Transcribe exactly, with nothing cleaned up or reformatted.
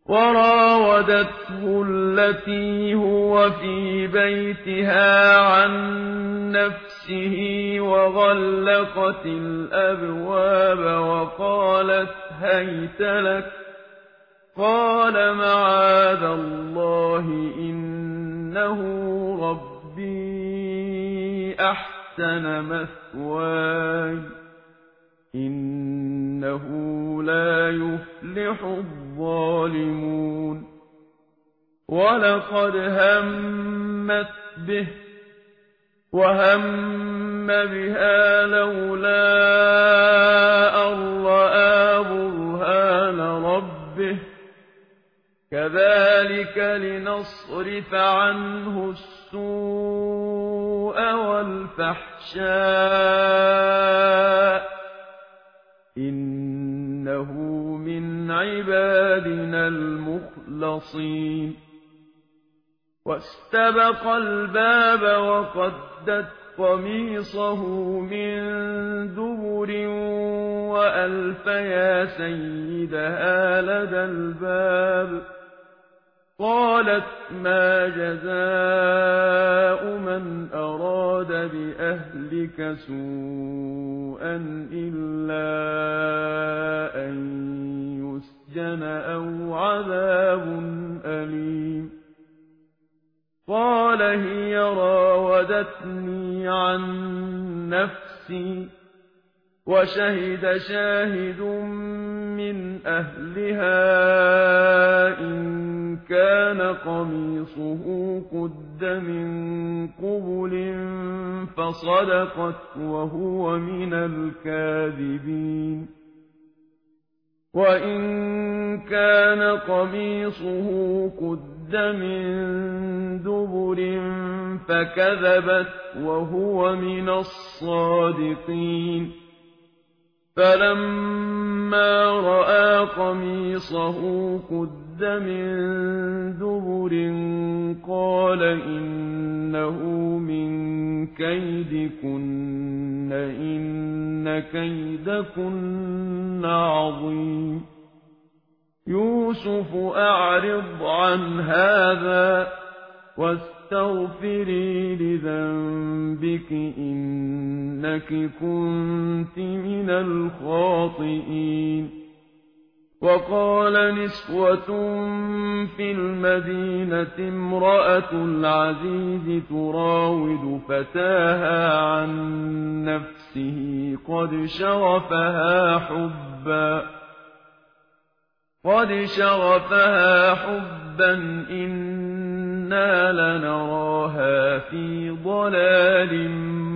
وراودته التي هو في بيتها عن نفسه وغلقت الأبواب وقالت هيت لك قال معاذ الله إنه ربي أحسن مثواي إنه لا يفلح الظالمون ولقد همت به وهم بها لولا أن رأى برهان ربه كذلك لنصرف عنه السوء والفحشاء إنه من عبادنا المخلصين واستبق الباب وقدت قميصه من دبر وألف يا سيدها لدى الباب قالت ما جزاء من أراد بأهلك سوءا إلا أن يسجن أو عذاب أليم قال هي راودتني عن نفسي وشهد شاهد من أهلها إن كان قميصه قد من قبل فصدقت وهو من الكاذبين وإن كان قميصه قد من دبر فكذبت وهو من الصادقين فلما رأى قميصه قد من دبر قال إنه من كيدكن إن كيدكن عظيم يوسف أعرض عن هذا واستغفري لذنبك إنك كنت من الخاطئين وقال نسوة في المدينة امرأة العزيز تراود فتاها عن نفسه قد شغفها حبا قد شغفها حبا إنا لنراها في ضلال